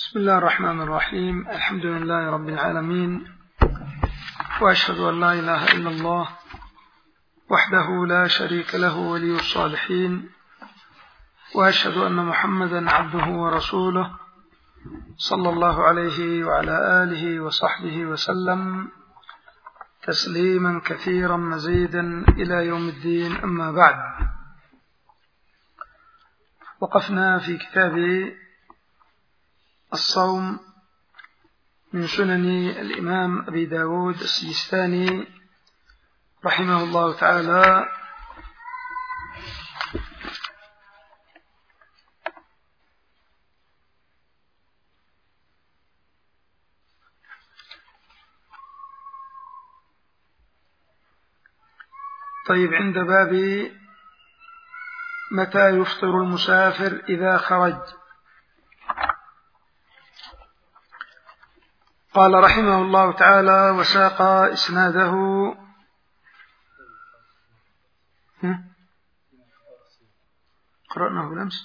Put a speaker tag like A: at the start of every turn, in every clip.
A: بسم الله الرحمن الرحيم. الحمد لله رب العالمين، وأشهد أن لا إله إلا الله وحده لا شريك له ولي الصالحين، وأشهد أن محمدا عبده ورسوله صلى الله عليه وعلى آله وصحبه وسلم تسليما كثيرا مزيدا إلى يوم الدين. أما بعد، وقفنا في كتاب الصوم من سنن الإمام أبي داود السجستاني رحمه الله تعالى، طيب، عند باب متى يفطر المسافر إذا خرج. قال رحمه الله تعالى: وساق إسناده قرأناه بالأمس.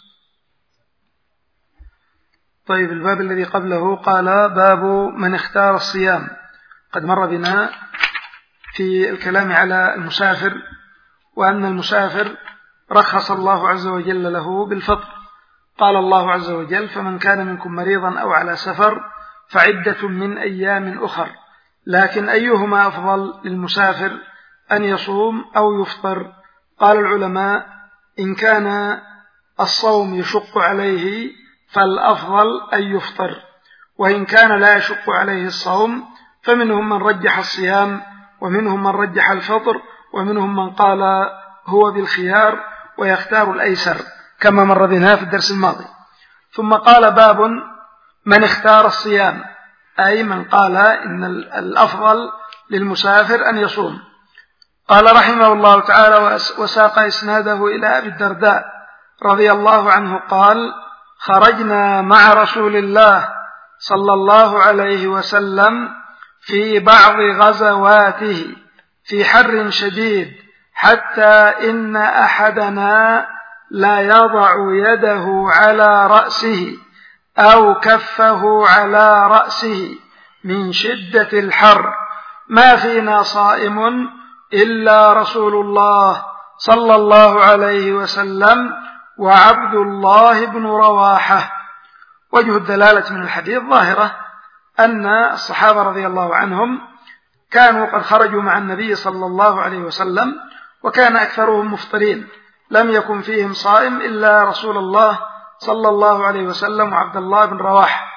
A: طيب، الباب الذي قبله قال: باب من اختار الصيام. قد مر بنا في الكلام على المسافر، وأن المسافر رخص الله عز وجل له بالفطر. قال الله عز وجل: فمن كان منكم مريضا أو على سفر فعدة من أيام أخر. لكن أيهما أفضل للمسافر، أن يصوم أو يفطر؟ قال العلماء: إن كان الصوم يشق عليه فالأفضل أن يفطر، وإن كان لا يشق عليه الصوم فمنهم من رجح الصيام، ومنهم من رجح الفطر، ومنهم من قال هو بالخيار ويختار الأيسر كما مر بنا في الدرس الماضي. ثم قال: باب من اختار الصيام، أي من قال إن الأفضل للمسافر أن يصوم. قال رحمه الله تعالى: وساق إسناده إلى أبي الدرداء رضي الله عنه قال: خرجنا مع رسول الله صلى الله عليه وسلم في بعض غزواته في حر شديد، حتى إن أحدنا لا يضع يده على رأسه أو كفه على رأسه من شدة الحر، ما فينا صائم إلا رسول الله صلى الله عليه وسلم وعبد الله بن رواحة. وجه الدلالة من الحديث ظاهرة، أن الصحابة رضي الله عنهم كانوا قد خرجوا مع النبي صلى الله عليه وسلم، وكان أكثرهم مفطرين، لم يكن فيهم صائم إلا رسول الله صلى الله عليه وسلم وعبد الله بن رواحة.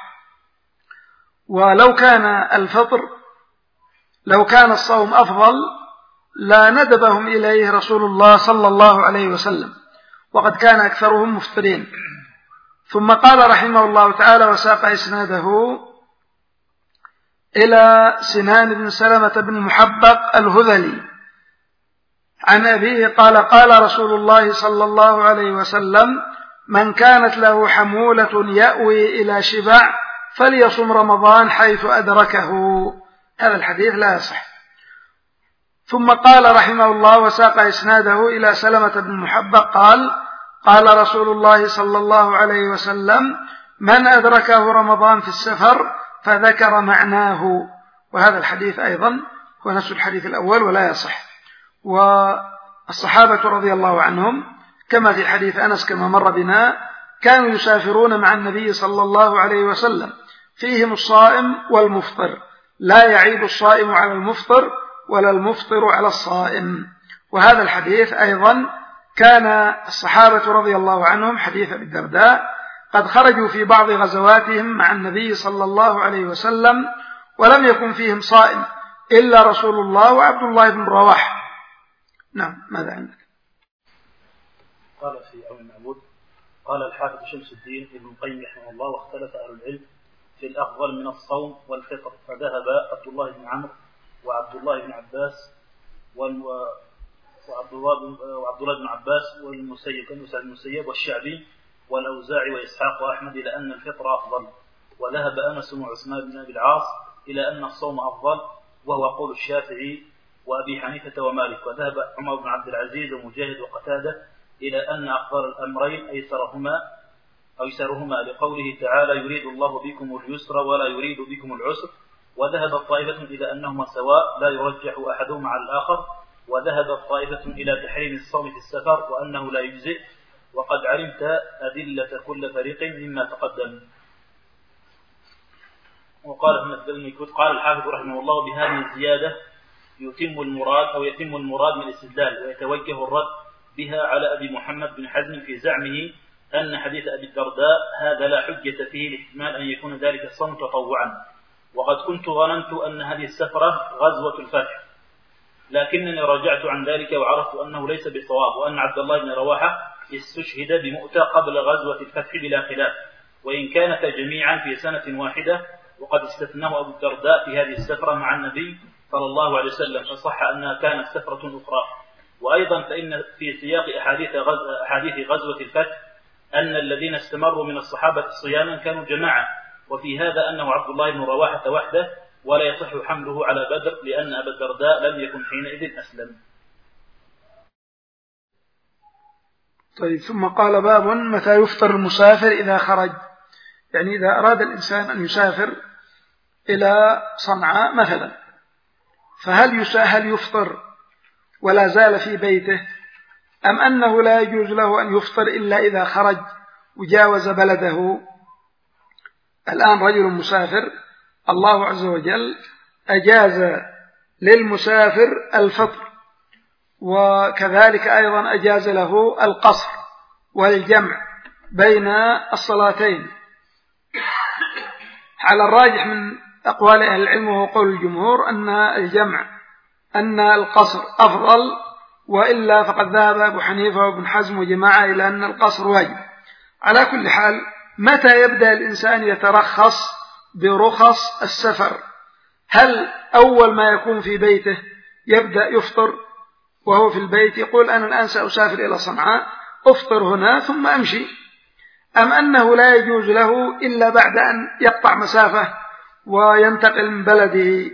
A: ولو كان الفطر، لو كان الصوم أفضل لا ندبهم إليه رسول الله صلى الله عليه وسلم، وقد كان أكثرهم مفطرين. ثم قال رحمه الله تعالى: وساق إسناده إلى سنان بن سلمة بن محبق الهذلي عن أبيه قال: قال رسول الله صلى الله عليه وسلم: من كانت له حمولة يأوي إلى شبع فليصم رمضان حيث أدركه. هذا الحديث لا يصح. ثم قال رحمه الله: وساق إسناده إلى سلمة بن محبق قال: قال رسول الله صلى الله عليه وسلم: من أدركه رمضان في السفر، فذكر معناه. وهذا الحديث أيضا هو نفس الحديث الأول ولا يصح. والصحابة رضي الله عنهم كما في حديث أنس كما مر بنا كانوا يسافرون مع النبي صلى الله عليه وسلم، فيهم الصائم والمفطر، لا يعيب الصائم على المفطر ولا المفطر على الصائم. وهذا الحديث أيضا كان الصحابة رضي الله عنهم حديث أبي الدرداء قد خرجوا في بعض غزواتهم مع النبي صلى الله عليه وسلم، ولم يكن فيهم صائم إلا رسول الله وعبد الله بن رواحة. نعم، ماذا عندك؟
B: قال في أول المعبود: قال الحافظ شمس الدين ابن القيم رحمه الله: واختلف أهل العلم في الأفضل من الصوم والفطر، فذهب عبد الله بن عمرو وعبد الله بن عباس وعبد الله بن عباس والمسيب والشعبي والأوزاعي وإسحاق وأحمد إلى أن الفطر أفضل، وذهب أنس وعثمان بن أبي العاص إلى أن الصوم أفضل، وهو قول الشافعي وأبي حنيفة ومالك. وذهب عمر بن عبد العزيز ومجاهد وقتادة إلى أن أفضل الأمرين أيسرهما أيسرهما لقوله تعالى يريد الله بكم اليسر ولا يريد بكم العسر. وذهبت طائفة إلى أنهما سواء لا يرجح أحدهما على الآخر. وذهبت طائفة إلى تحريم الصوم في السفر وأنه لا يجزئ. وقد علمت أدلة كل فريق مما تقدم. وقال قال الحافظ رحمه الله بهذه الزيادة يتم المراد من الاستدلال ويتوجه الرد بها على أبي محمد بن حزم في زعمه أن حديث أبي الدرداء هذا لا حجة فيه لاحتمال أن يكون ذلك الصوم تطوعا. وقد كنت ظننت أن هذه السفرة غزوة الفتح، لكنني رجعت عن ذلك وعرفت أنه ليس بصواب، وأن عبد الله بن رواحة استشهد بمؤتة قبل غزوة الفتح بلا خلاف، وإن كانتا جميعا في سنة واحدة، وقد استثناه أبو الدرداء في هذه السفرة مع النبي صلى الله عليه وسلم، فصح أنها كانت سفرة أخرى. وأيضا فإن في سياق أحاديث غزوة الفتح أن الذين استمروا من الصحابة صياما كانوا جماعة، وفي هذا أنه عبد الله بن رواحة وحده، ولا يصح حمله على بدر لأن أبا الدرداء لم يكن حينئذ أسلم.
A: طيب، ثم قال باب متى يفطر المسافر إذا خرج. يعني إذا أراد الإنسان أن يسافر إلى صنعاء مثلا، فهل يفطر ولا زال في بيته، أم أنه لا يجوز له أن يفطر إلا إذا خرج وجاوز بلده؟ الآن رجل مسافر، الله عز وجل أجاز للمسافر الفطر، وكذلك أيضا أجاز له القصر والجمع بين الصلاتين. على الراجح من أقوال أهل العلم وهو قول الجمهور أن القصر أفضل، وإلا فقد ذهب أبو حنيفة وابن حزم وجماعة إلى أن القصر واجب. على كل حال، متى يبدأ الإنسان يترخص برخص السفر؟ هل أول ما يكون في بيته يبدأ يفطر وهو في البيت يقول أنا الآن سأسافر إلى صنعاء، أفطر هنا ثم أمشي، أم أنه لا يجوز له إلا بعد أن يقطع مسافة وينتقل من بلده؟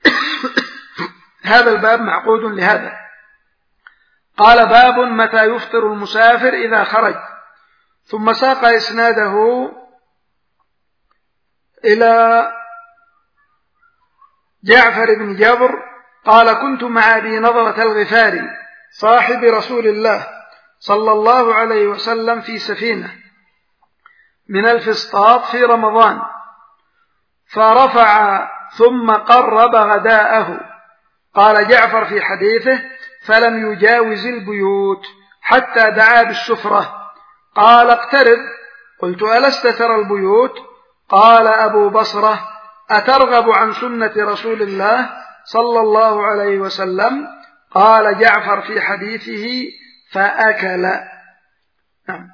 A: هذا الباب معقود لهذا. قال باب متى يفطر المسافر إذا خرج، ثم ساق إسناده إلى جعفر بن جبر قال كنت مع أبي نضرة الغفاري صاحب رسول الله صلى الله عليه وسلم في سفينة من الفسطاط في رمضان، فرفع ثم قرب غداءه. قال جعفر في حديثه فلم يجاوز البيوت حتى دعا بالسفرة. قال اقترب. قلت ألست ترى البيوت؟ قال أبو بصرة أترغب عن سنة رسول الله صلى الله عليه وسلم؟ قال جعفر في حديثه فأكل. نعم.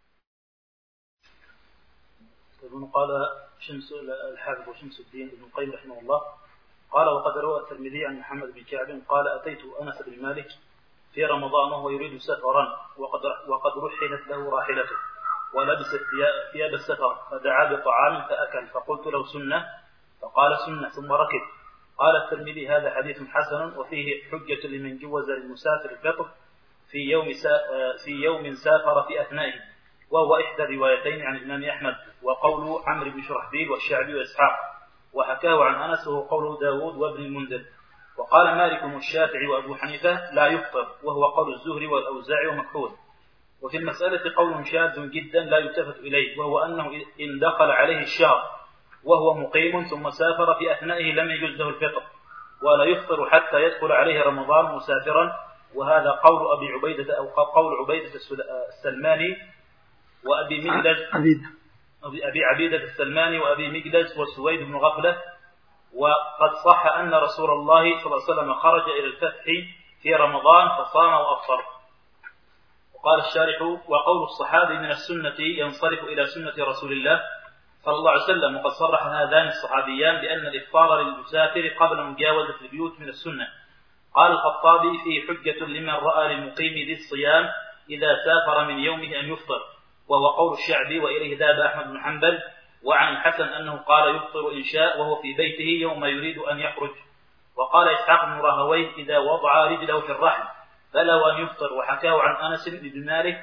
B: قال الحافظ شمس الدين ابن القيم رحمه الله قال وقد روى الترمذي عن محمد بن كعب قال أتيت أنس بن مالك في رمضان وهو يريد سفرا وقد رحلت له راحلته ولبس ثياب السفر، فدعا بطعام فأكل، فقلت له سنة؟ فقال سنة، ثم ركب. قال الترمذي هذا حديث حسن وفيه حجة لمن جوز للمسافر الفطر في يوم سافر في أثنائه، وهو إحدى الروايتين عن الإمام أحمد، وقول عمرو بن شرحبيل والشعبي وإسحاق، وحكاه عن أنس وهو قول داود وابن المنذر. وقال مالك والشافعي وأبو حنيفة لا يفطر، وهو قول الزهري والأوزاعي ومكحول. وفي المسألة قول شاذ جدا لا يلتفت إليه، وهو أنه إن دخل عليه الشهر وهو مقيم ثم سافر في أثنائه لم يجوز له الفطر، ولا يفطر حتى يدخل عليه رمضان مسافرا. وهذا قول أبي عبيدة أو قول عبيدة السلماني وأبي مجلس أبي عبيدة السلماني وأبي مجلس وسويد بن غفلة. وقد صح أن رسول الله صلى الله عليه وسلم خرج إلى الفتح في رمضان فصام وأفطر. وقال الشارح وقول الصحابي من السنة ينصرف إلى سنة رسول الله صلى الله عليه وسلم، وقد صرح هذان الصحابيان بأن الإفطار للمسافر قبل مجاوزة البيوت من السنة. قال الخطابي فيه حجة لمن رأى للمقيم ذي الصيام إذا سافر من يومه أن يفطر، وهو قول الشعبي وإليه ذهب أحمد بن حنبل. وعن الحسن أنه قال يفطر إن شاء وهو في بيته يوم يريد أن يخرج. وقال إسحاق بن راهويه إذا وضع رجله في الرحل فله أن يفطر، وحكاه عن أنس بن مالك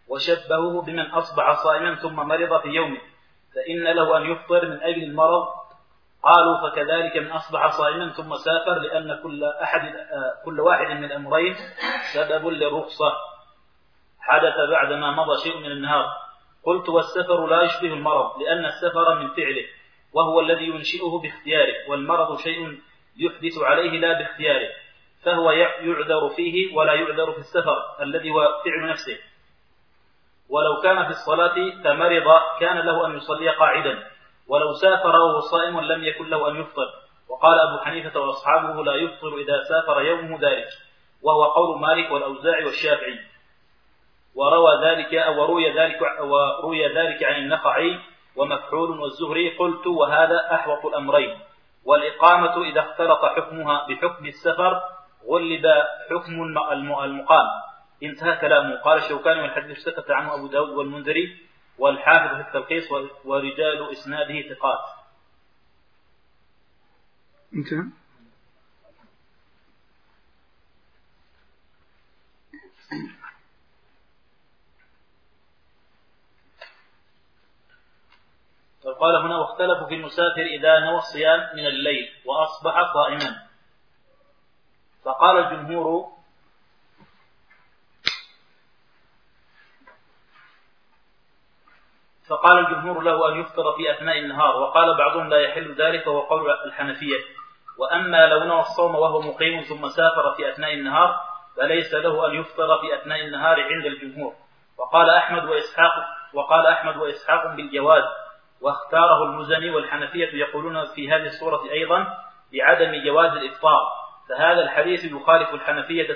B: وشبهوه بمن أصبح صائما ثم مرض في يومه فإن له أن يفطر من أجل المرض. قالوا فكذلك من أصبح صائما ثم سافر لأن كل واحد من الأمرين سبب للرخصة حدث بعدما مضى شيء من النهار. قلت والسفر لا يشبه المرض لأن السفر من فعله وهو الذي ينشئه باختياره، والمرض شيء يحدث عليه لا باختياره، فهو يعذر فيه ولا يعذر في السفر الذي هو فعل نفسه. ولو كان في الصلاة فمرض كان له أن يصلي قاعدا، ولو سافر وهو صائم لم يكن له أن يفطر. وقال أبو حنيفة وأصحابه لا يفطر إذا سافر يومه ذلك، وهو قول مالك والأوزاعي والشافعي. وروي ذلك عن النخعي ومكحول والزهري. قلت وهذا أحوط الأمرين. والإقامة إذا اختلط حكمها بحكم السفر غلب حكم المقام. انتهى كلامه. قال الشوكاني والحديث سكت عنه أبو داود والمنذري والحافظ في التلخيص ورجال إسناده ثقات.
A: انتهى.
B: قال هنا واختلفوا في المسافر إذا نوى الصيام من الليل وأصبح صائما. فقال الجمهور له أن يفطر في أثناء النهار، وقال بعضهم لا يحل ذلك وهو قول الحنفية. وأما لو نوى الصوم وهو مقيم ثم سافر في أثناء النهار فليس له أن يفطر في أثناء النهار عند الجمهور. وقال أحمد وإسحاق بالجواز، واختاره المزني والحنفية يقولون في هذه الصورة أيضا بعدم جواز الإفطار. فهذا الحديث يخالف الحنفية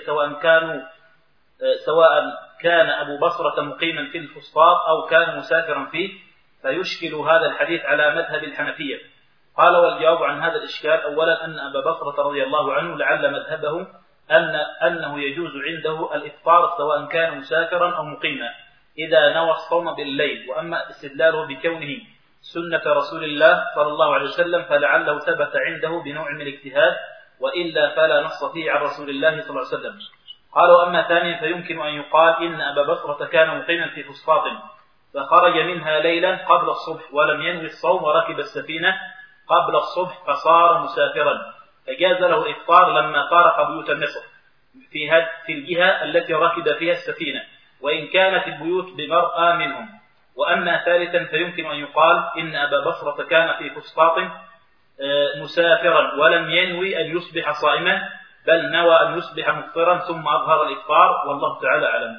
B: سواء كان أبو بصرة مقيما في الفسطاط أو كان مسافرا فيه، فيشكل هذا الحديث على مذهب الحنفية. قال والجواب عن هذا الإشكال أولا أن أبا بصرة رضي الله عنه لعل مذهبه أنه يجوز عنده الإفطار سواء كان مسافرا أو مقيما إذا نوى الصوم بالليل. وأما استدلاله بكونه سنة رسول الله صلى الله عليه وسلم فلعله ثبت عنده بنوع من الاجتهاد، وإلا فلا نص فيه عن رسول الله صلى الله عليه وسلم. قال وأما ثانيا فيمكن أن يقال إن أبا بصرة كان مقيما في فسطاط فخرج منها ليلا قبل الصبح ولم ينوي الصوم وركب السفينة قبل الصبح فصار مسافرا، فجاز له الإفطار لما فارق بيوت مصر في الجهة التي ركب فيها السفينة، وإن كانت البيوت بمرأى منهم. وأما ثالثا فيمكن أن يقال إن أبا بصرة كان في فسطاط مسافرا ولم ينوي أن يصبح صائما، بل نوى أن يصبح مفطرا ثم أظهر الإفطار، والله تعالى أعلم.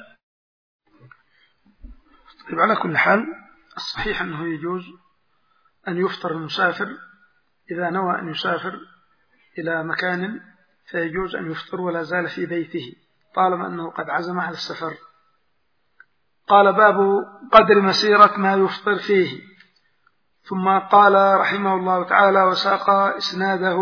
A: طيب، على كل حال الصحيح أنه يجوز أن يفطر المسافر إذا نوى أن يسافر إلى مكان، فيجوز أن يفطر ولا زال في بيته طالما أنه قد عزم على السفر. قال باب قدر مسيرة ما يفطر فيه. ثم قال رحمه الله تعالى وساق إسناده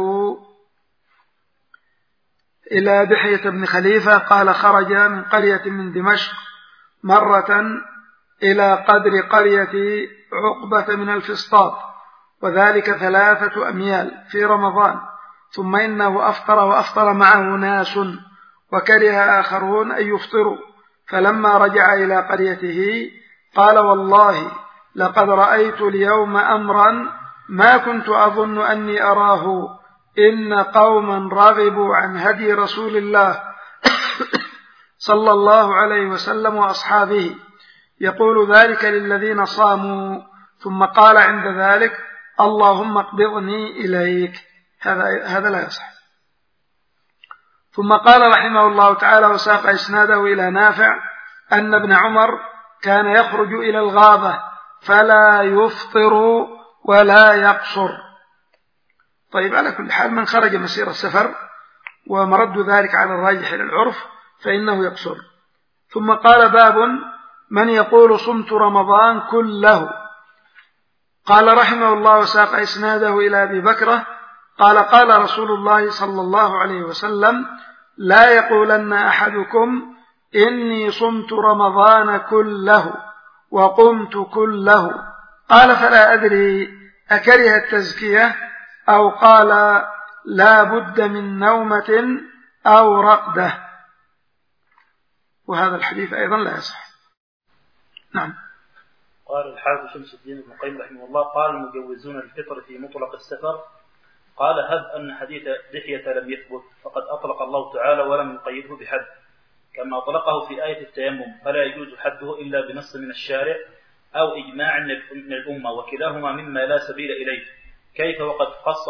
A: إلى دحية بن خليفة قال خرج من قرية من دمشق مرة إلى قدر قرية عقبة من الفسطاط، وذلك 3 أميال في رمضان، ثم إنه أفطر معه ناس وكره آخرون أن يفطروا، فلما رجع إلى قريته قال والله لقد رأيت اليوم أمرا ما كنت أظن أني أراه، إن قوما رغبوا عن هدي رسول الله صلى الله عليه وسلم وأصحابه، يقول ذلك للذين صاموا، ثم قال عند ذلك اللهم اقبضني إليك. هذا لا يصح. ثم قال رحمه الله تعالى وساق إسناده إلى نافع أن ابن عمر كان يخرج إلى الغابة فلا يفطر ولا يقصر. طيب، على كل حال من خرج مسير السفر ومرد ذلك على الراجح إلى العرف فإنه يقصر. ثم قال باب من يقول صمت رمضان كله. قال رحمه الله وساق إسناده إلى أبي بكرة قال قال رسول الله صلى الله عليه وسلم لا يقولن أحدكم إني صمت رمضان كله وقمت كله. قال فلا أدري أكره التزكية أو قال لا بد من نومة أو رقدة. وهذا الحديث أيضا لا يصح. نعم.
B: قال الحافظ شمس الدين ابن القيم رحمه الله: قال المجوزون الفطر في مطلق السفر. قال: هب أن حديث دحية لم يثبت، فقد أطلق الله تعالى ولم يقيده بحد، كما أطلقه في آية التيمم، فلا يجوز حده إلا بنص من الشارع أو إجماع من الأمة، وكلاهما مما لا سبيل إليه. كيف وقد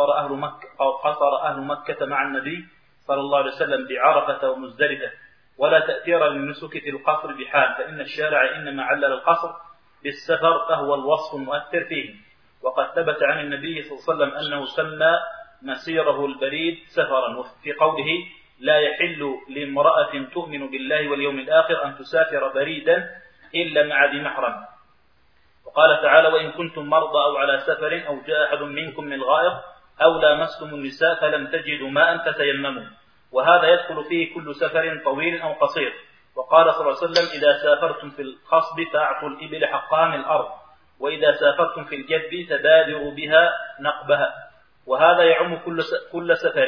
B: قصر أهل مكة مع النبي صلى الله عليه وسلم بعرفة ومزدلفة، ولا تأثير للنسك في القصر بحال، فإن الشارع إنما علل القصر بالسفر، فهو الوصف المؤثر فيه. وقد ثبت عن النبي صلى الله عليه وسلم أنه سمى مسيره البريد سفرا، وفي قوله: لا يحل لامرأة تؤمن بالله واليوم الآخر أن تسافر بريدا إلا مع ذي محرم. وقال تعالى: وإن كنتم مرضى أو على سفر أو جاء أحد منكم من الغائط أو لامستم النساء فلم تجدوا ماء فتيمموا. وهذا يدخل فيه كل سفر طويل أو قصير. وقال صلى الله عليه وسلم: إذا سافرتم في الخصب فأعطوا الإبل حقها من الأرض، وإذا سافرتم في الجد تبادروا بها نقبها. وهذا يعم كل سفر،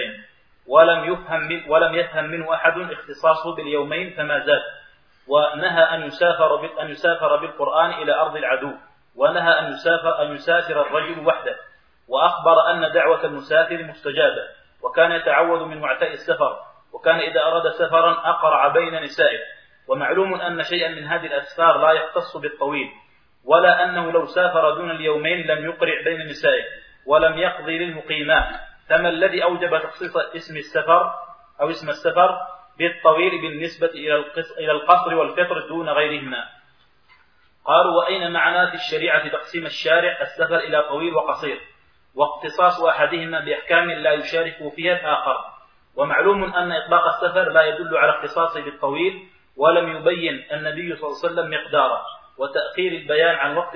B: ولم يفهم منه أحد اختصاصه باليومين فما زاد. ونهى أن يسافر بالقرآن إلى أرض العدو، ونهى أن يسافر الرجل وحده، وأخبر أن دعوة المسافر مستجابة، وكان يتعوذ من وعثاء السفر، وكان إذا أراد سفرا أقرع بين نسائه. ومعلوم أن شيئا من هذه الأسفار لا يختص بالطويل، ولا أنه لو سافر دون اليومين لم يقرع بين نسائه ولم يقضي للمقيمات. فما الذي أوجب تخصيص اسم السفر بالطويل بالنسبة إلى القصر والفطر دون غيرهما؟ قالوا: وأين معنى في الشريعة تقسيم الشارع السفر إلى طويل وقصير، واختصاص أحدهما بأحكام لا يشارك فيها الآخر؟ ومعلوم أن إطلاق السفر لا يدل على اختصاصه بالطويل، ولم يبين النبي صلى الله عليه وسلم مقداره، وتأخير البيان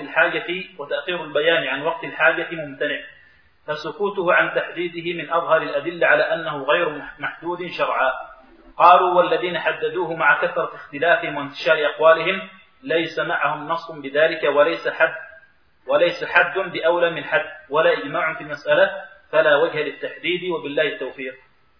B: عن وقت الحاجة ممتنع، فسكوته عن تحديده من أظهر الأدلة على أنه غير محدود شرعا. قالوا: والذين حددوه مع كثرة اختلافهم وانتشار أقوالهم ليس معهم نص بذلك، وليس حد بأولى من حد، ولا إجماع في المسألة، فلا وجه للتحديد، وبالله التوفيق.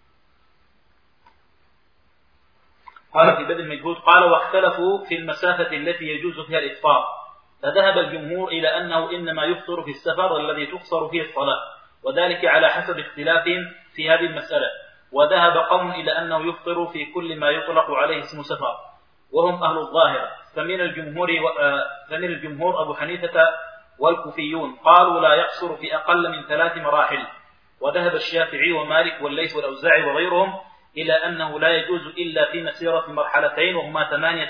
B: قال في بدء المجهود: قال: واختلفوا في المسافة التي يجوز فيها الإفطار، فذهب الجمهور إلى أنه إنما يفطر في السفر الذي تقصر فيه الصلاة، وذلك على حسب اختلافهم في هذه المسألة. وذهب قوم إلى أنه يفطر في كل ما يطلق عليه اسم سفر، وهم أهل الظاهر، فمن الجمهور أبو حنيفة والكوفيون قالوا لا يقصر في أقل من 3 مراحل. وذهب الشافعي ومالك والليث والأوزاعي وغيرهم إلى أنه لا يجوز إلا في مسيرة مرحلتين، وهما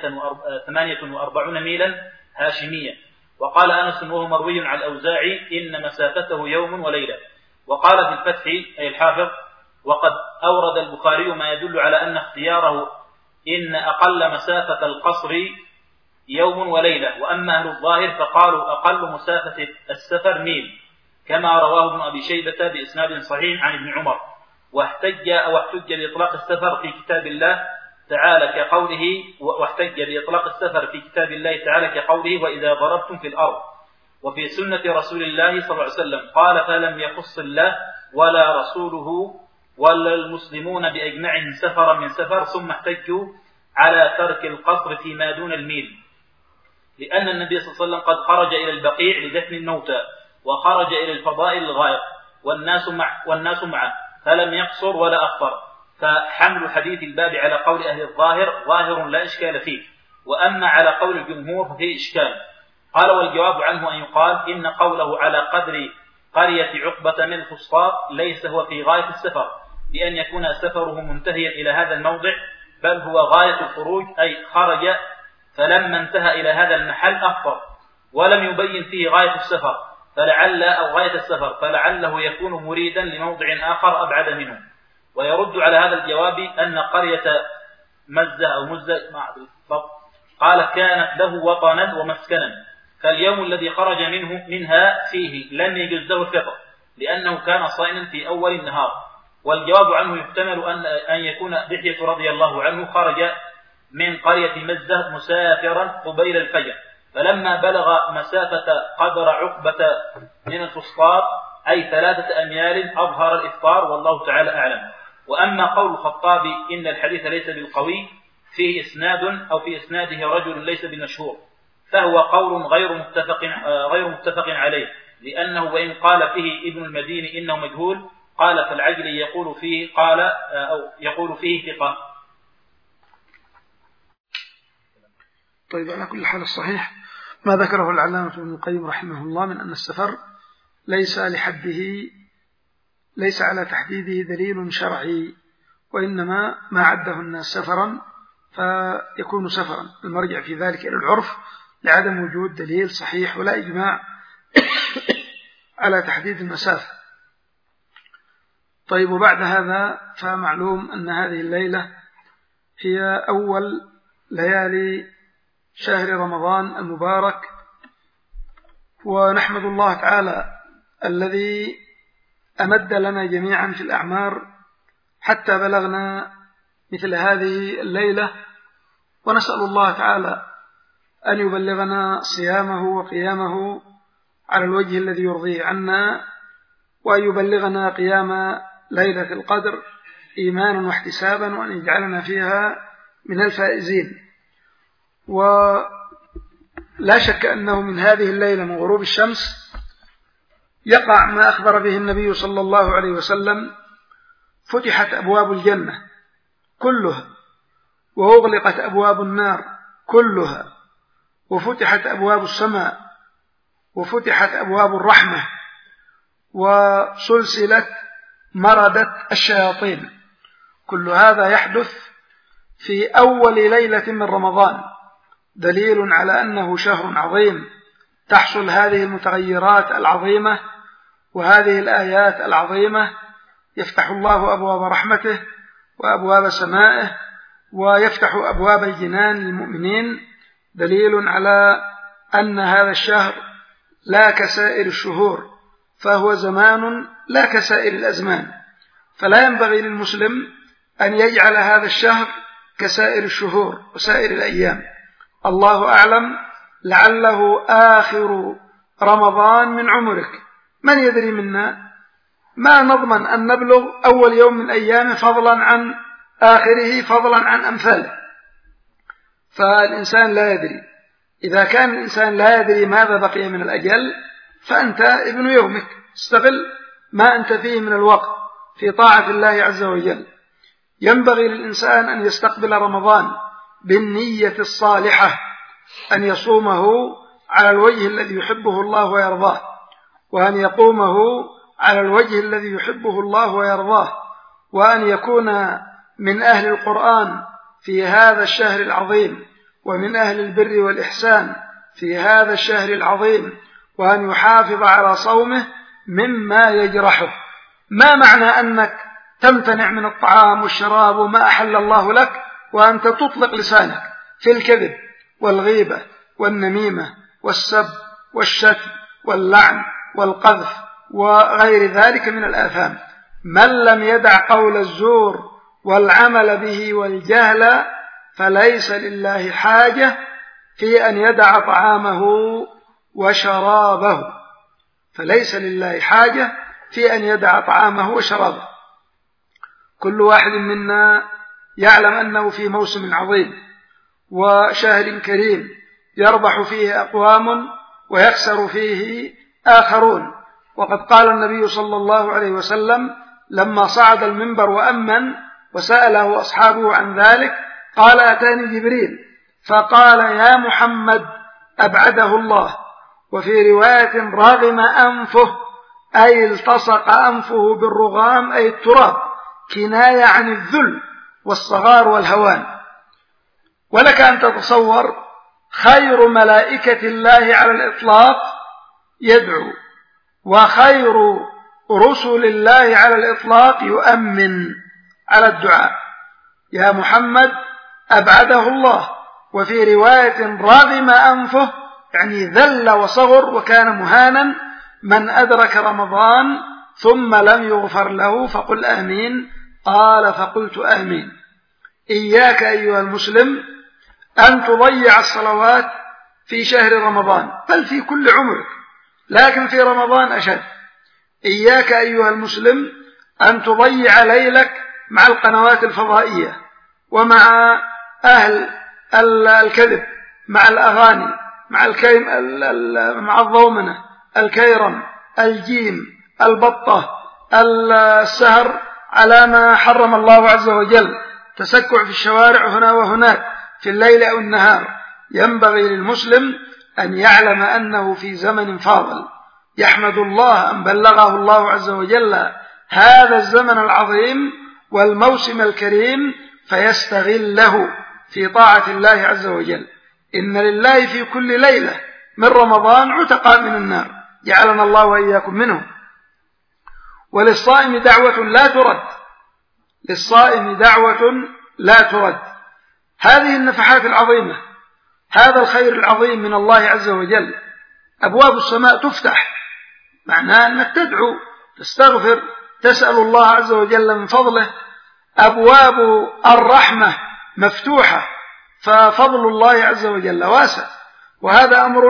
B: 48 ميلا هاشمية. وقال أنس وهو مروي عن الأوزاعي: إن مسافته يوم وليلة. وقال في الفتح أي الحافظ: وقد أورد البخاري ما يدل على أن اختياره إن أقل مسافة القصر يوم وليلة. وأما أهل الظاهر فقالوا أقل مسافة السفر ميل، كما رواه ابن أبي شيبة بإسناد صحيح عن ابن عمر. واحتج بإطلاق السفر في كتاب الله تعالى كقوله: وإذا ضربتم في الأرض. وفي سنة رسول الله صلى الله عليه وسلم قال: فلم يخص الله ولا رسوله ولا المسلمون بأجمعهم سفرا من سفر، ثم احتجوا على ترك القصر فيما دون الميل، لأن النبي صلى الله عليه وسلم قد خرج إلى البقيع لدفن الموتى، وخرج إلى الفضائل الغائط، والناس معه، فلم يقصر ولا أخطر. فحمل حديث الباب على قول أهل الظاهر ظاهر لا إشكال فيه، وأما على قول الجمهور ففيه إشكال. قال: والجواب عنه أن يقال إن قوله على قدر قرية عقبة من الفسطاط ليس هو في غاية السفر، بأن يكون سفره منتهيا إلى هذا الموضع، بل هو غاية الخروج، أي خرج فلما انتهى إلى هذا المحل أفطر، ولم يبين فيه غاية السفر أو غاية السفر، فلعله يكون مريدا لموضع آخر أبعد منه. ويرد على هذا الجواب أن قرية مزة أو مزة قال كانت له وطنا ومسكنا، فاليوم الذي خرج منها فيه لم يجز له الفطر، لأنه كان صائما في أول النهار. والجواب عنه يحتمل أن يكون دحية رضي الله عنه خرج من قرية مزة مسافرا قبيل الفجر، فلما بلغ مسافة قدر عقبة من الفسطاط أي 3 أميال أظهر الإفطار، والله تعالى أعلم. وأما قول الخطابي إن الحديث ليس بالقوي في إسناده رجل ليس بالمشهور، فهو قول غير متفق عليه، لأنه وإن قال فيه ابن المديني إنه مجهول، قال فالعجلي يقول فيه ثقة.
A: طيب، على كل حال الصحيح ما ذكره العلامة ابن القيم رحمه الله من أن السفر ليس على تحديده دليل شرعي، وإنما ما عده الناس سفرا فيكون سفرا. المرجع في ذلك إلى العرف لعدم وجود دليل صحيح ولا إجماع على تحديد المسافة. طيب، وبعد هذا فمعلوم أن هذه الليلة هي أول ليالي شهر رمضان المبارك، ونحمد الله تعالى الذي أمد لنا جميعا في الأعمار حتى بلغنا مثل هذه الليلة، ونسأل الله تعالى أن يبلغنا صيامه وقيامه على الوجه الذي يرضيه عنا، وأن يبلغنا قيام ليلة القدر إيمانا واحتسابا، وأن يجعلنا فيها من الفائزين. ولا شك أنه من هذه الليلة من غروب الشمس يقع ما أخبر به النبي صلى الله عليه وسلم: فتحت أبواب الجنة كلها، وأغلقت أبواب النار كلها، وفتحت أبواب السماء، وفتحت أبواب الرحمة، وسلسلت مردت الشياطين. كل هذا يحدث في أول ليلة من رمضان، دليل على أنه شهر عظيم تحصل هذه المتغيرات العظيمة وهذه الآيات العظيمة. يفتح الله أبواب رحمته وأبواب سمائه، ويفتح أبواب الجنان للمؤمنين، دليل على أن هذا الشهر لا كسائر الشهور، فهو زمان لا كسائر الأزمان، فلا ينبغي للمسلم أن يجعل هذا الشهر كسائر الشهور وسائر الأيام. الله أعلم، لعله آخر رمضان من عمرك، من يدري منا؟ ما نضمن أن نبلغ أول يوم من أيامه، فضلا عن آخره، فضلا عن أمثاله. فالإنسان لا يدري. إذا كان الإنسان لا يدري ماذا بقي من الأجل، فأنت ابن يومك، استغل ما أنت فيه من الوقت في طاعة الله عز وجل. ينبغي للإنسان أن يستقبل رمضان بالنية الصالحة، أن يصومه على الوجه الذي يحبه الله ويرضاه، وأن يقومه على الوجه الذي يحبه الله ويرضاه، وأن يكون من أهل القرآن في هذا الشهر العظيم، ومن أهل البر والإحسان في هذا الشهر العظيم، وأن يحافظ على صومه مما يجرحه. ما معنى أنك تمتنع من الطعام والشراب وما أحل الله لك، وأنت تطلق لسانك في الكذب والغيبة والنميمة والسب والشتم واللعن والقذف وغير ذلك من الآثام؟ من لم يدع قول الزور والعمل به والجهل فليس لله حاجة في أن يدع طعامه وشرابه. فليس لله حاجة في أن يدع طعامه وشرابه. كل واحد منا يعلم أنه في موسم عظيم وشهر كريم يربح فيه أقوام ويخسر فيه آخرون. وقد قال النبي صلى الله عليه وسلم لما صعد المنبر وأمن وسأله أصحابه عن ذلك، قال: أتاني جبريل فقال: يا محمد أبعده الله. وفي رواية: رغم أنفه، أي التصق أنفه بالرغام أي التراب، كناية عن الذل والصغار والهوان. ولك أن تتصور خير ملائكة الله على الإطلاق يدعو، وخير رسل الله على الإطلاق يؤمن على الدعاء. يا محمد أبعده الله. وفي رواية: رغم أنفه، يعني ذل وصغر وكان مهانا. من أدرك رمضان ثم لم يغفر له فقل آمين. قال: فقلت آمين. إياك أيها المسلم أن تضيع الصلوات في شهر رمضان، بل في كل عمرك، لكن في رمضان أشد. إياك أيها المسلم أن تضيع ليلك مع القنوات الفضائية ومع أهل الكذب، مع الأغاني مع الضومنة، الكيرم، الجيم، البطة، السهر على ما حرم الله عز وجل، تسكع في الشوارع هنا وهناك في الليل أو النهار. ينبغي للمسلم أن يعلم أنه في زمن فاضل، يحمد الله أن بلغه الله عز وجل هذا الزمن العظيم والموسم الكريم، فيستغله في طاعة الله عز وجل. إن لله في كل ليلة من رمضان عتقاء من النار، جعلنا الله وإياكم منهم. وللصائم دعوة لا ترد، للصائم دعوة لا ترد. هذه النفحات العظيمة، هذا الخير العظيم من الله عز وجل، أبواب السماء تفتح، معناه أنك تدعو، تستغفر، تسأل الله عز وجل من فضله. أبواب الرحمة مفتوحة، ففضل الله عز وجل واسع، وهذا أمر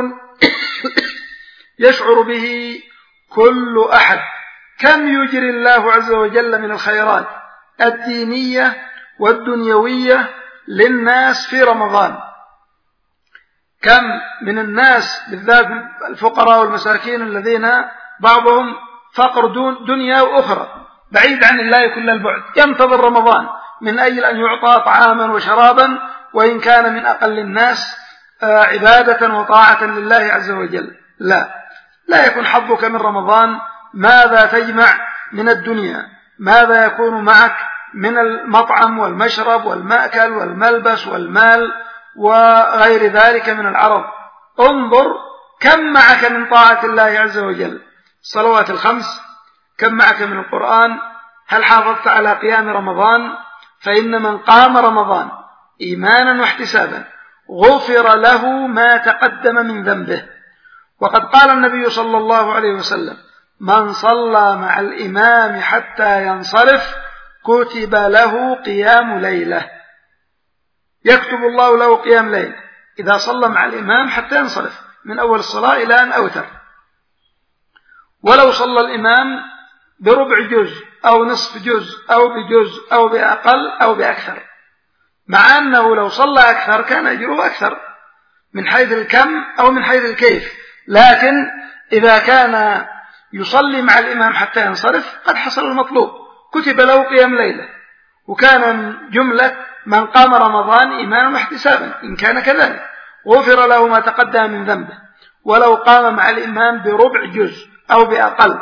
A: يشعر به كل أحد. كم يجري الله عز وجل من الخيرات الدينية والدنيوية للناس في رمضان. كم من الناس بالذات الفقراء والمساكين الذين بعضهم فقر دنيا وأخرى، بعيد عن الله كل البعد، ينتظر رمضان من أجل أن يعطى طعاما وشرابا، وإن كان من أقل الناس عبادة وطاعة لله عز وجل. لا يكون حظك من رمضان ماذا تجمع من الدنيا، ماذا يكون معك من المطعم والمشرب والمأكل والملبس والمال وغير ذلك من العرض. انظر كم معك من طاعة الله عز وجل، الصلوات الخمس، كم معك من القرآن، هل حافظت على قيام رمضان؟ فإن من قام رمضان إيمانا واحتسابا غفر له ما تقدم من ذنبه. وقد قال النبي صلى الله عليه وسلم: من صلى مع الإمام حتى ينصرف كتب له قيام ليلة، يكتب الله له قيام ليل إذا صلى مع الإمام حتى ينصرف من أول الصلاة إلى أن أوتر. ولو صلى الإمام بربع جزء أو نصف جزء أو بجزء أو بأقل أو بأكثر، مع أنه لو صلى أكثر كان أجره أكثر من حيث الكم أو من حيث الكيف، لكن إذا كان يصلي مع الإمام حتى ينصرف قد حصل المطلوب، كتب له قيام ليلة، وكان من جملة من قام رمضان إيمانا واحتسابا. إن كان كذلك غفر له ما تقدم من ذنبه. ولو قام مع الإمام بربع جزء أو بأقل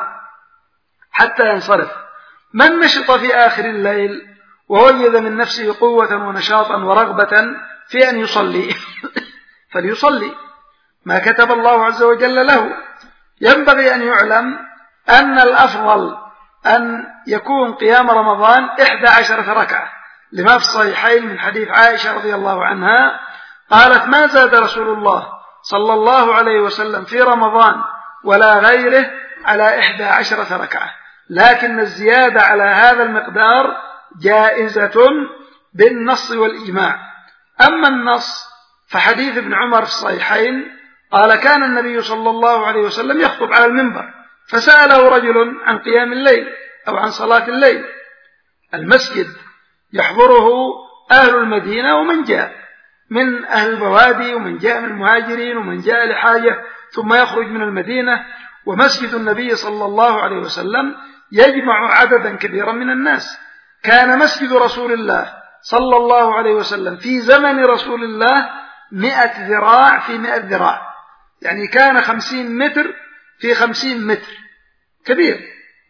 A: حتى ينصرف. من نشط في آخر الليل ووجد من نفسه قوة ونشاطا ورغبة في أن يصلي فليصلي ما كتب الله عز وجل له. ينبغي أن يعلم أن الأفضل أن يكون قيام رمضان 11 ركعة، لما في الصحيحين من حديث عائشة رضي الله عنها قالت: ما زاد رسول الله صلى الله عليه وسلم في رمضان ولا غيره على 11 ركعة، لكن الزيادة على هذا المقدار جائزة بالنص والإجماع. أما النص فحديث ابن عمر في الصحيحين قال: كان النبي صلى الله عليه وسلم يخطب على المنبر، فسأله رجل عن قيام الليل أو عن صلاة الليل. المسجد يحضره أهل المدينة ومن جاء من أهل البوادي ومن جاء من المهاجرين ومن جاء لحاجة ثم يخرج من المدينة، ومسجد النبي صلى الله عليه وسلم يجمع عددا كبيرا من الناس. كان مسجد رسول الله صلى الله عليه وسلم في زمن رسول الله 100 ذراع في 100 ذراع، يعني كان 50 متر في 50 متر، كبير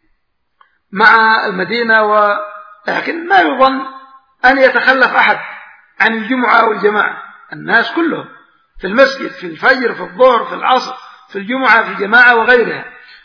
A: مع المدينة. لكن ما يظن أن يتخلف أحد عن الجمعة والجماعة، الناس كلهم في المسجد في الفجر في الظهر في العصر في الجمعة في الجماعة وغيرها.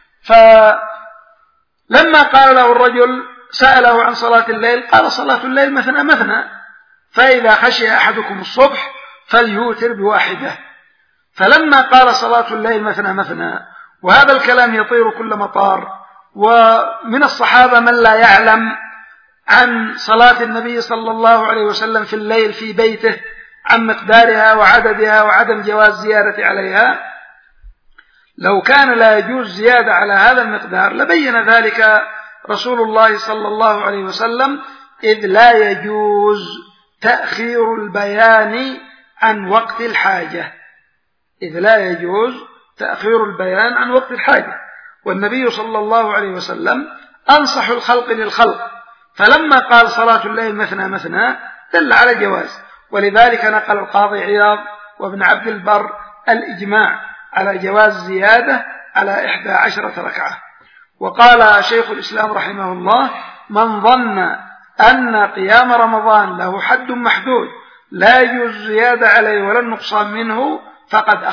A: فلما قال له الرجل سأله عن صلاة الليل قال: صلاة الليل مثنى مثنى، فإذا خشي أحدكم الصبح فليوتر بواحدة. فلما قال صلاة الليل مثنى مثنى، وهذا الكلام يطير كل مطار، ومن الصحابة من لا يعلم عن صلاة النبي صلى الله عليه وسلم في الليل في بيته، عن مقدارها وعددها وعدم جواز زيادة عليها. لو كان لا يجوز زيادة على هذا المقدار لبين ذلك رسول الله صلى الله عليه وسلم، إذ لا يجوز تأخير البيان عن وقت الحاجة. إذ لا يجوز تأخير البيان عن وقت الحاجة. والنبي صلى الله عليه وسلم أنصح الخلق للخلق، فلما قال صلاة الليل مثنى مثنى دل على جواز. ولذلك نقل القاضي عياض وابن عبد البر الإجماع على جواز زيادة على 11 ركعة. وقال شيخ الإسلام رحمه الله: من ظن أن قيام رمضان له حد محدود لا يجوز زيادة عليه ولا النقصان منه فقد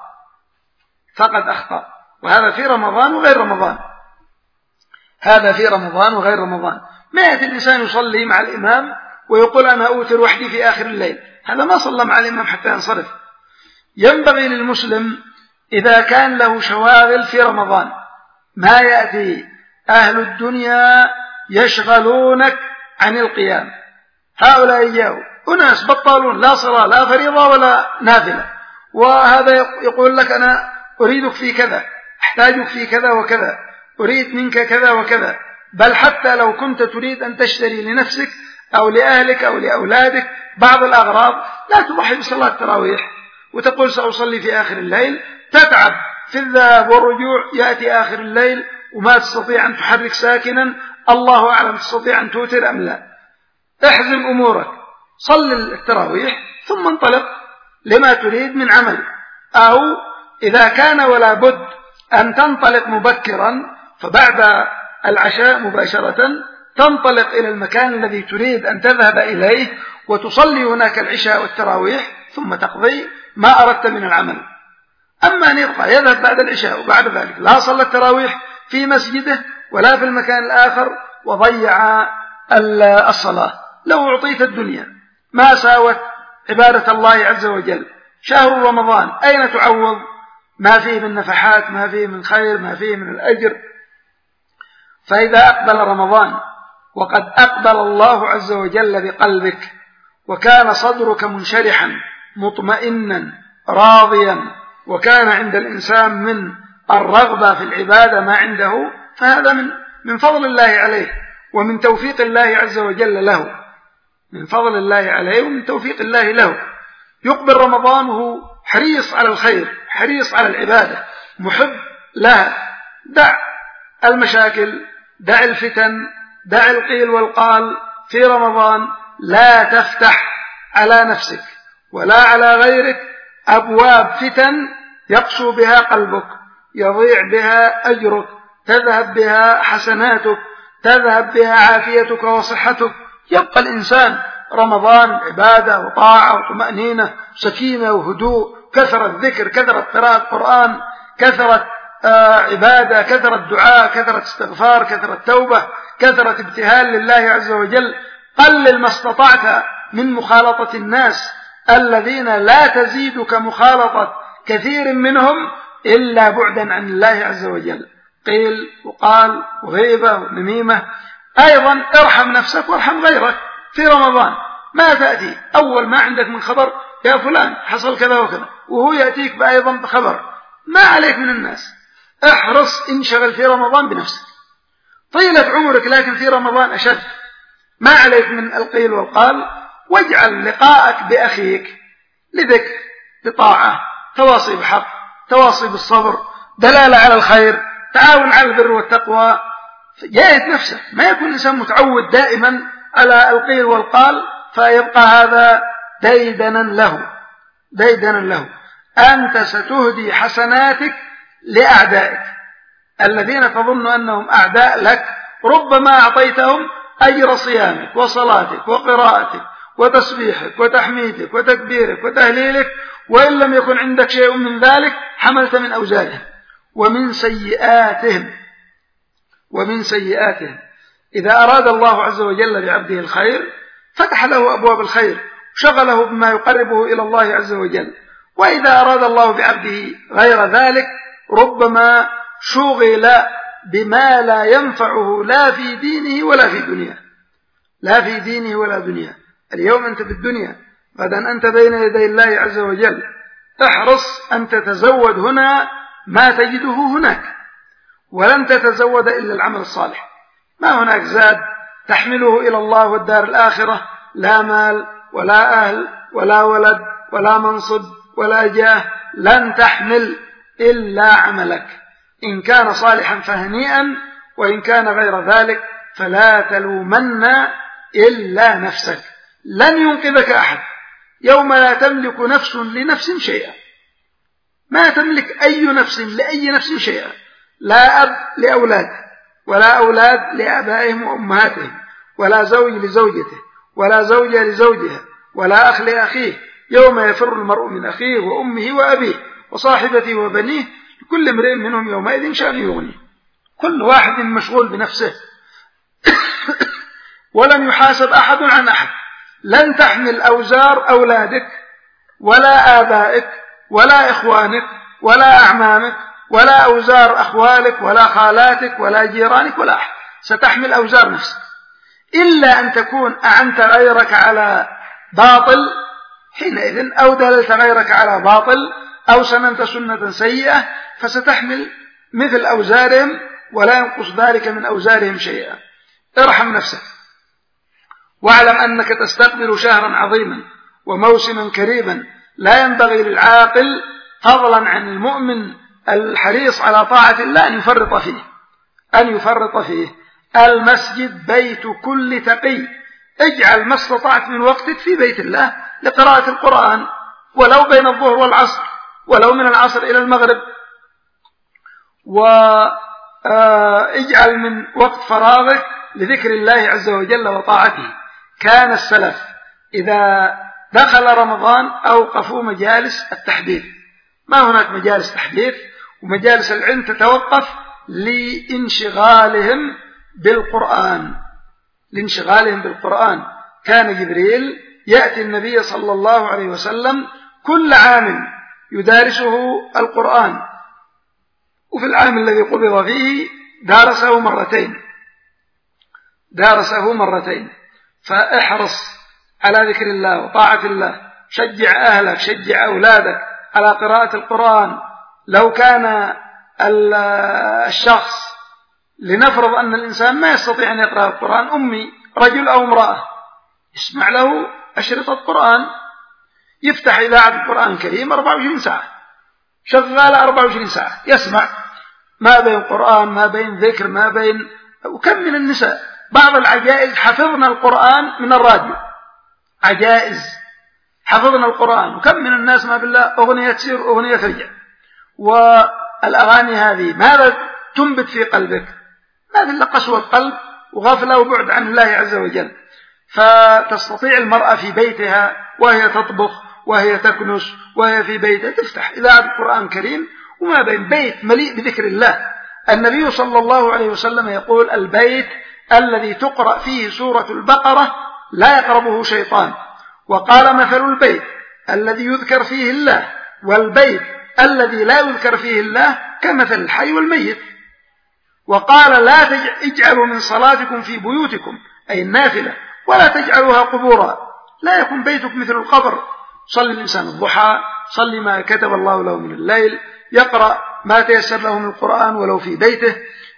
A: أخطأ. وهذا في رمضان وغير رمضان، هذا في رمضان وغير رمضان. ما يأتي الإنسان يصلي مع الإمام ويقول أنا أوتر وحدي في آخر الليل، هذا ما صلى مع الإمام حتى ينصرف. ينبغي للمسلم إذا كان له شواغل في رمضان ما يأتي أهل الدنيا يشغلونك عن القيام. هؤلاء جاءوا أناس بطالون، لا صلاة لا فريضة ولا نافلة، وهذا يقول لك أنا أريدك في كذا، أحتاجك في كذا وكذا، أريد منك كذا وكذا. بل حتى لو كنت تريد أن تشتري لنفسك أو لأهلك أو لأولادك بعض الأغراض لا تضحي بصلاة التراويح وتقول سأصلي في آخر الليل، تتعب في الذهاب والرجوع، يأتي آخر الليل وما تستطيع أن تحرك ساكنا، الله أعلم تستطيع أن توتر أم لا. احزم أمورك، صل التراويح ثم انطلق لما تريد من عمل. أو إذا كان ولا بد أن تنطلق مبكرا فبعد العشاء مباشرة تنطلق إلى المكان الذي تريد أن تذهب إليه وتصلي هناك العشاء والتراويح ثم تقضي ما أردت من العمل. أما أن يبقى يذهب بعد العشاء وبعد ذلك لا صلى التراويح في مسجده ولا في المكان الآخر وضيع الصلاة، لو أعطيت الدنيا ما ساوت عبادة الله عز وجل. شهر رمضان أين تعوض ما فيه من نفحات، ما فيه من خير، ما فيه من الأجر؟ فإذا أقبل رمضان وقد أقبل الله عز وجل بقلبك وكان صدرك منشرحا مطمئنا راضيا وكان عند الإنسان من الرغبة في العبادة ما عنده، فهذا من فضل الله عليه ومن توفيق الله عز وجل له، من فضل الله عليه ومن توفيق الله له. يقبل رمضان وهو حريص على الخير، حريص على العبادة، محب لها. دع المشاكل، دع الفتن، دع القيل والقال في رمضان. لا تفتح على نفسك ولا على غيرك أبواب فتن يقسو بها قلبك، يضيع بها أجرك، تذهب بها حسناتك، تذهب بها عافيتك وصحتك. يبقى الإنسان رمضان عبادة وطاعة وطمأنينة، سكينة وهدوء، كثرة ذكر، كثرة قراءة قرآن، كثرة عبادة، كثرة دعاء، كثرة استغفار، كثرة توبة، كثرة ابتهال لله عز وجل. قلل ما استطعت من مخالطة الناس الذين لا تزيدك مخالطة كثير منهم إلا بعدا عن الله عز وجل، قيل وقال وغيبة ونميمة. أيضا ارحم نفسك وارحم غيرك في رمضان. ما تأتي أول ما عندك من خبر يا فلان حصل كذا وكذا وهو يأتيك بأيضا بخبر، ما عليك من الناس. احرص انشغل في رمضان بنفسك طيلة عمرك، لكن في رمضان أشد، ما عليك من القيل والقال. واجعل لقاءك بأخيك لذكر، بطاعة، تواصي بحق، تواصي بالصبر، دلالة على الخير، تعاون على البر والتقوى. جاهد نفسك، ما يكون الإنسان متعود دائما على القيل والقال فيبقى هذا ديدنا له. أنت ستهدي حسناتك لأعدائك الذين تظن أنهم أعداء لك، ربما أعطيتهم أجر صيامك وصلاتك وقراءتك وتسبيحك وتحميدك وتكبيرك وتهليلك، وإن لم يكن عندك شيء من ذلك حملت من أوزارهم ومن سيئاتهم. إذا أراد الله عز وجل بعبده الخير فتح له أبواب الخير، شغله بما يقربه إلى الله عز وجل. وإذا أراد الله بعبده غير ذلك ربما شغل بما لا ينفعه لا في دينه ولا دنيا. اليوم أنت في الدنيا، غدا أنت بين يدي الله عز وجل. احرص أن تتزود هنا ما تجده هناك، ولن تتزود إلا العمل الصالح. ما هناك زاد تحمله إلى الله والدار الآخرة، لا مال ولا أهل ولا ولد ولا منصب ولا جاه لن تحمل إلا عملك، إن كان صالحا فهنيئا، وإن كان غير ذلك فلا تلومن إلا نفسك. لن ينقذك أحد يوم لا تملك نفس لنفس شيئا، ما تملك أي نفس لأي نفس شيئا، لا أب لأولاد، ولا أولاد لآبائهم وأمهاتهم، ولا زوج لزوجته، ولا زوجة لزوجها، ولا أخ لأخيه. يوم يفر المرء من أخيه وأمه وأبيه وصاحبته وبنيه، لكل امرئ منهم يومئذ شأن يغنيه، كل واحد مشغول بنفسه ولن يحاسب أحد عن أحد. لن تحمل أوزار أولادك ولا آبائك ولا إخوانك ولا أعمامك ولا أوزار أخوالك ولا خالاتك ولا جيرانك ولا أحد، ستحمل أوزار نفسك، إلا أن تكون أعنت غيرك على باطل حينئذ، أو دللت غيرك على باطل، أو سننت سنة سيئة، فستحمل مثل أوزارهم ولا ينقص ذلك من أوزارهم شيئا. ارحم نفسك، واعلم أنك تستقبل شهرا عظيما وموسما كريما، لا ينبغي للعاقل فضلا عن المؤمن الحريص على طاعة الله أن يفرط فيه. المسجد بيت كل تقي، اجعل ما استطعت من وقتك في بيت الله لقراءة القرآن، ولو بين الظهر والعصر، ولو من العصر إلى المغرب، واجعل من وقت فراغك لذكر الله عز وجل وطاعته. كان السلف إذا دخل رمضان أوقفوا مجالس التحديث، ما هناك مجالس تحديث، ومجالس العلم تتوقف لانشغالهم بالقرآن. كان جبريل يأتي النبي صلى الله عليه وسلم كل عام يدارسه القرآن، وفي العام الذي قبض فيه دارسه مرتين. فاحرص على ذكر الله وطاعة الله، شجع أهلك، شجع أولادك على قراءة القرآن. لو كان الشخص، لنفرض أن الإنسان ما يستطيع أن يقرأ القرآن، أمي رجل أو امرأة، يسمع له أشرطة قرآن، يفتح إذاعة القرآن الكريم 24 ساعة شغالة 24 ساعة، يسمع ما بين قرآن، ما بين ذكر، ما بين. وكم من النساء بعض العجائز حفظنا القرآن من الراديو، عجائز حفظنا القرآن. وكم من الناس ما بالله أغنية تسير أغنية ترجع. والأغاني هذه ماذا تنبت في قلبك؟ ما إلا قسوة قلب وغفلة وبعد عن الله عز وجل. فتستطيع المرأة في بيتها وهي تطبخ وهي تكنس وهي في بيتها تفتح إذاعة القرآن الكريم، وما بين بيت مليء بذكر الله. النبي صلى الله عليه وسلم يقول: البيت الذي تقرأ فيه سورة البقرة لا يقربه شيطان. وقال: مثل البيت الذي يذكر فيه الله والبيت الذي لا يذكر فيه الله كمثل الحي والميت. وقال: لا اجعلوا من صلاتكم في بيوتكم، أي النافلة، ولا تجعلوها قبورا، لا يكون بيتك مثل القبر. صلي الإنسان الضحى، صلي ما كتب الله له من الليل، يقرأ ما تيسر له من القرآن ولو في بيته،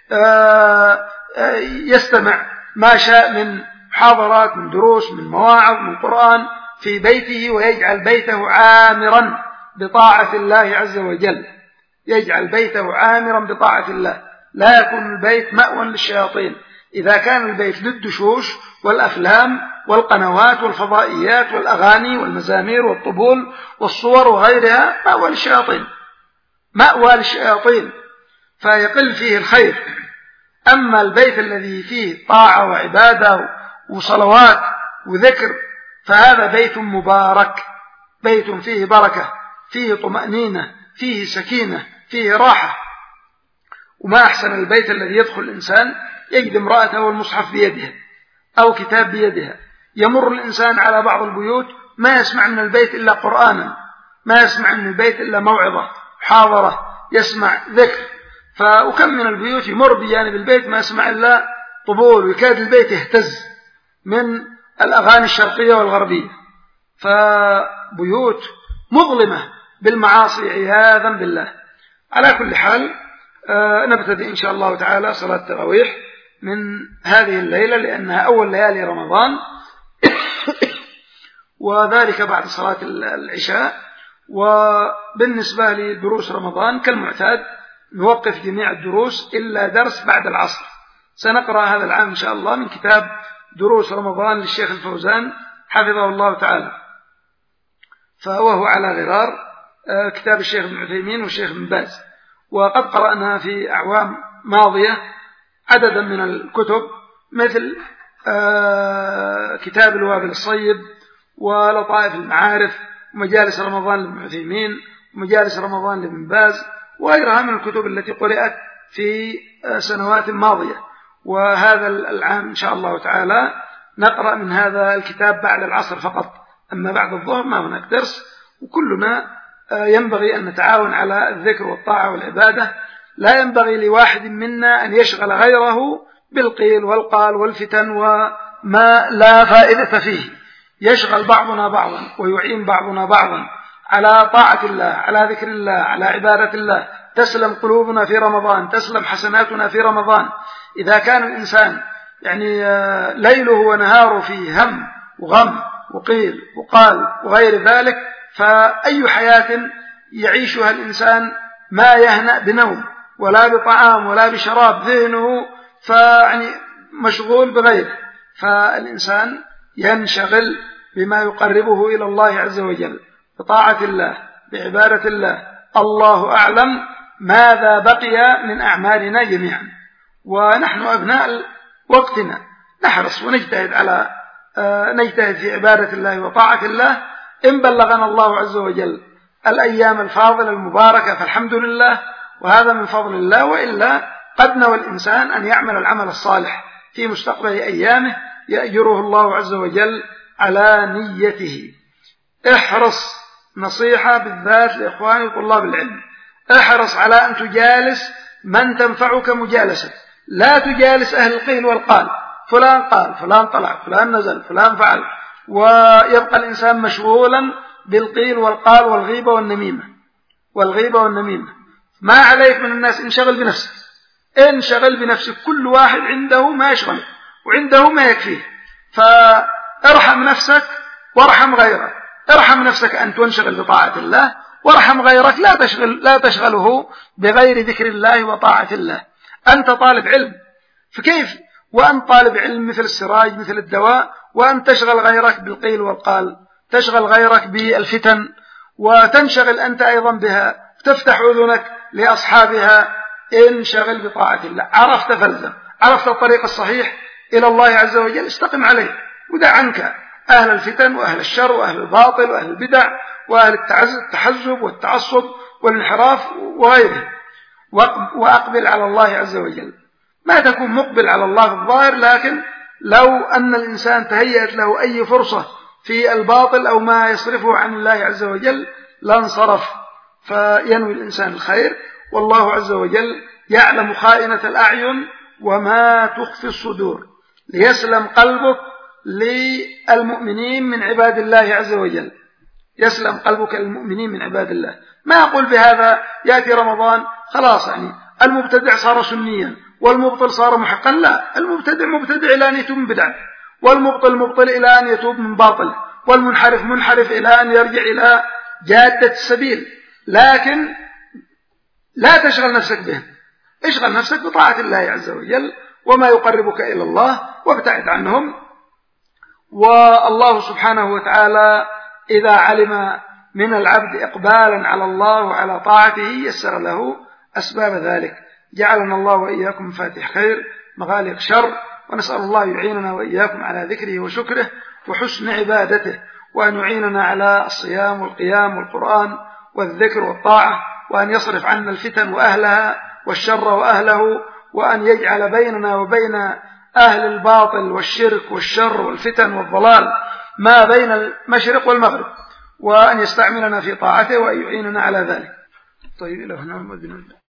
A: يستمع ما شاء من محاضرات، من دروس، من مواعظ، من قرآن في بيته، ويجعل بيته عامرا بطاعة الله عز وجل، يجعل بيته عامرا بطاعة الله. لا يكون البيت مأوى للشياطين. إذا كان البيت للدشوش والأفلام والقنوات والفضائيات والأغاني والمزامير والطبول والصور وغيرها، مأوى للشياطين فيقل فيه الخير. أما البيت الذي فيه طاعة وعبادة وصلوات وذكر فهذا بيت مبارك، بيت فيه بركة، فيه طمأنينة، فيه سكينة، فيه راحة. وما أحسن البيت الذي يدخل الإنسان يجد امرأته والمصحف بيدها أو كتاب بيدها. يمر الإنسان على بعض البيوت ما يسمع من البيت إلا قرآنا، ما يسمع من البيت إلا موعظة، محاضرة، يسمع ذكر. وكم من البيوت يمر بجانب البيت ما يسمع إلا طبول، ويكاد البيت يهتز من الأغاني الشرقية والغربية. فبيوت مظلمة بالمعاصي عياذا بالله. على كل حال نبتدئ إن شاء الله تعالى صلاة التراويح من هذه الليلة، لأنها أول ليالي رمضان وذلك بعد صلاة العشاء. وبالنسبة لدروس رمضان كالمعتاد نوقف جميع الدروس إلا درس بعد العصر. سنقرأ هذا العام إن شاء الله من كتاب دروس رمضان للشيخ الفوزان حفظه الله تعالى، فهو على غرار كتاب الشيخ ابن عثيمين والشيخ ابن باز. وقد قرأنا في أعوام ماضية عددا من الكتب مثل كتاب الوابل الصيب ولطائف المعارف ومجالس رمضان لابن عثيمين ومجالس رمضان لابن باز وغيرها من الكتب التي قرأت في سنوات ماضية. وهذا العام إن شاء الله تعالى نقرأ من هذا الكتاب بعد العصر فقط، أما بعد الظهر ما هناك درس. وكلنا ينبغي أن نتعاون على الذكر والطاعة والعبادة، لا ينبغي لواحد منا أن يشغل غيره بالقيل والقال والفتن وما لا فائدة فيه. يشغل بعضنا بعضا ويعين بعضنا بعضا على طاعة الله، على ذكر الله، على عبادة الله. تسلم قلوبنا في رمضان، تسلم حسناتنا في رمضان. إذا كان الإنسان يعني ليله ونهاره في هم وغم وقيل وقال وغير ذلك، فأي حياة يعيشها الإنسان ما يهنأ بنوم ولا بطعام ولا بشراب، ذهنه فيعني مشغول بغيره. فالإنسان ينشغل بما يقربه إلى الله عز وجل، بطاعة الله، بعبادة الله. الله أعلم ماذا بقي من أعمالنا جميعا، ونحن أبناء وقتنا نحرص ونجتهد نجتهد في عبادة الله وطاعة الله. إن بلغنا الله عز وجل الأيام الفاضلة المباركة فالحمد لله، وهذا من فضل الله. وإلا قد نوى الإنسان أن يعمل العمل الصالح في مستقبل أيامه يأجره الله عز وجل على نيته. احرص، نصيحة بالذات لإخواني طلاب العلم، احرص على أن تجالس من تنفعك مجالسة، لا تجالس أهل القيل والقال. فلان قال، فلان طلع، فلان نزل، فلان فعل، ويبقى الإنسان مشغولا بالقيل والقال والغيبة والنميمة. ما عليك من الناس، انشغل بنفسك. كل واحد عنده ما يشغله وعنده ما يكفيه، فارحم نفسك وارحم غيرك. ارحم نفسك أن تنشغل بطاعة الله، وارحم غيرك لا تشغله بغير ذكر الله وطاعة الله. أنت طالب علم، فكيف وأنت طالب علم مثل السراج مثل الدواء وأن تشغل غيرك بالقيل والقال، تشغل غيرك بالفتن وتنشغل أنت أيضا بها، تفتح أذنك لأصحابها. انشغل بطاعة الله. عرفت فلزم، عرفت الطريق الصحيح إلى الله عز وجل، استقم عليه ودع عنك أهل الفتن وأهل الشر وأهل الباطل وأهل البدع وأهل التحزب والتعصب والانحراف وغيره، وأقبل على الله عز وجل. ما تكون مقبل على الله الظاهر، لكن لو أن الإنسان تهيأت له أي فرصة في الباطل أو ما يصرفه عن الله عز وجل لانصرف. فينوي الإنسان الخير، والله عز وجل يعلم خائنة الأعين وما تخفي الصدور، ليسلم قلبك للمؤمنين من عباد الله عز وجل. يسلم قلبك للمؤمنين من عباد الله. ما أقول بهذا يأتي رمضان خلاص يعني المبتدع صار سنيا والمبطل صار محقا، لا، المبتدع مبتدع إلى أن يتوب من بدعه، والمبطل مبطل إلى أن يتوب من باطل، والمنحرف منحرف إلى أن يرجع إلى جادة السبيل. لكن لا تشغل نفسك به، اشغل نفسك بطاعة الله عز وجل وما يقربك إلى الله وابتعد عنهم. والله سبحانه وتعالى إذا علم من العبد إقبالا على الله وعلى طاعته يسر له أسباب ذلك. جعلنا الله وإياكم فاتح خير مغالق شر، ونسأل الله يعيننا وإياكم على ذكره وشكره وحسن عبادته، وأن يعيننا على الصيام والقيام والقرآن والذكر والطاعة، وأن يصرف عنا الفتن وأهلها والشر وأهله، وأن يجعل بيننا وبين أهل الباطل والشرك والشر والفتن والضلال ما بين المشرق والمغرب، وأن يستعملنا في طاعته وأن يعيننا على ذلك. طيب إلى هنا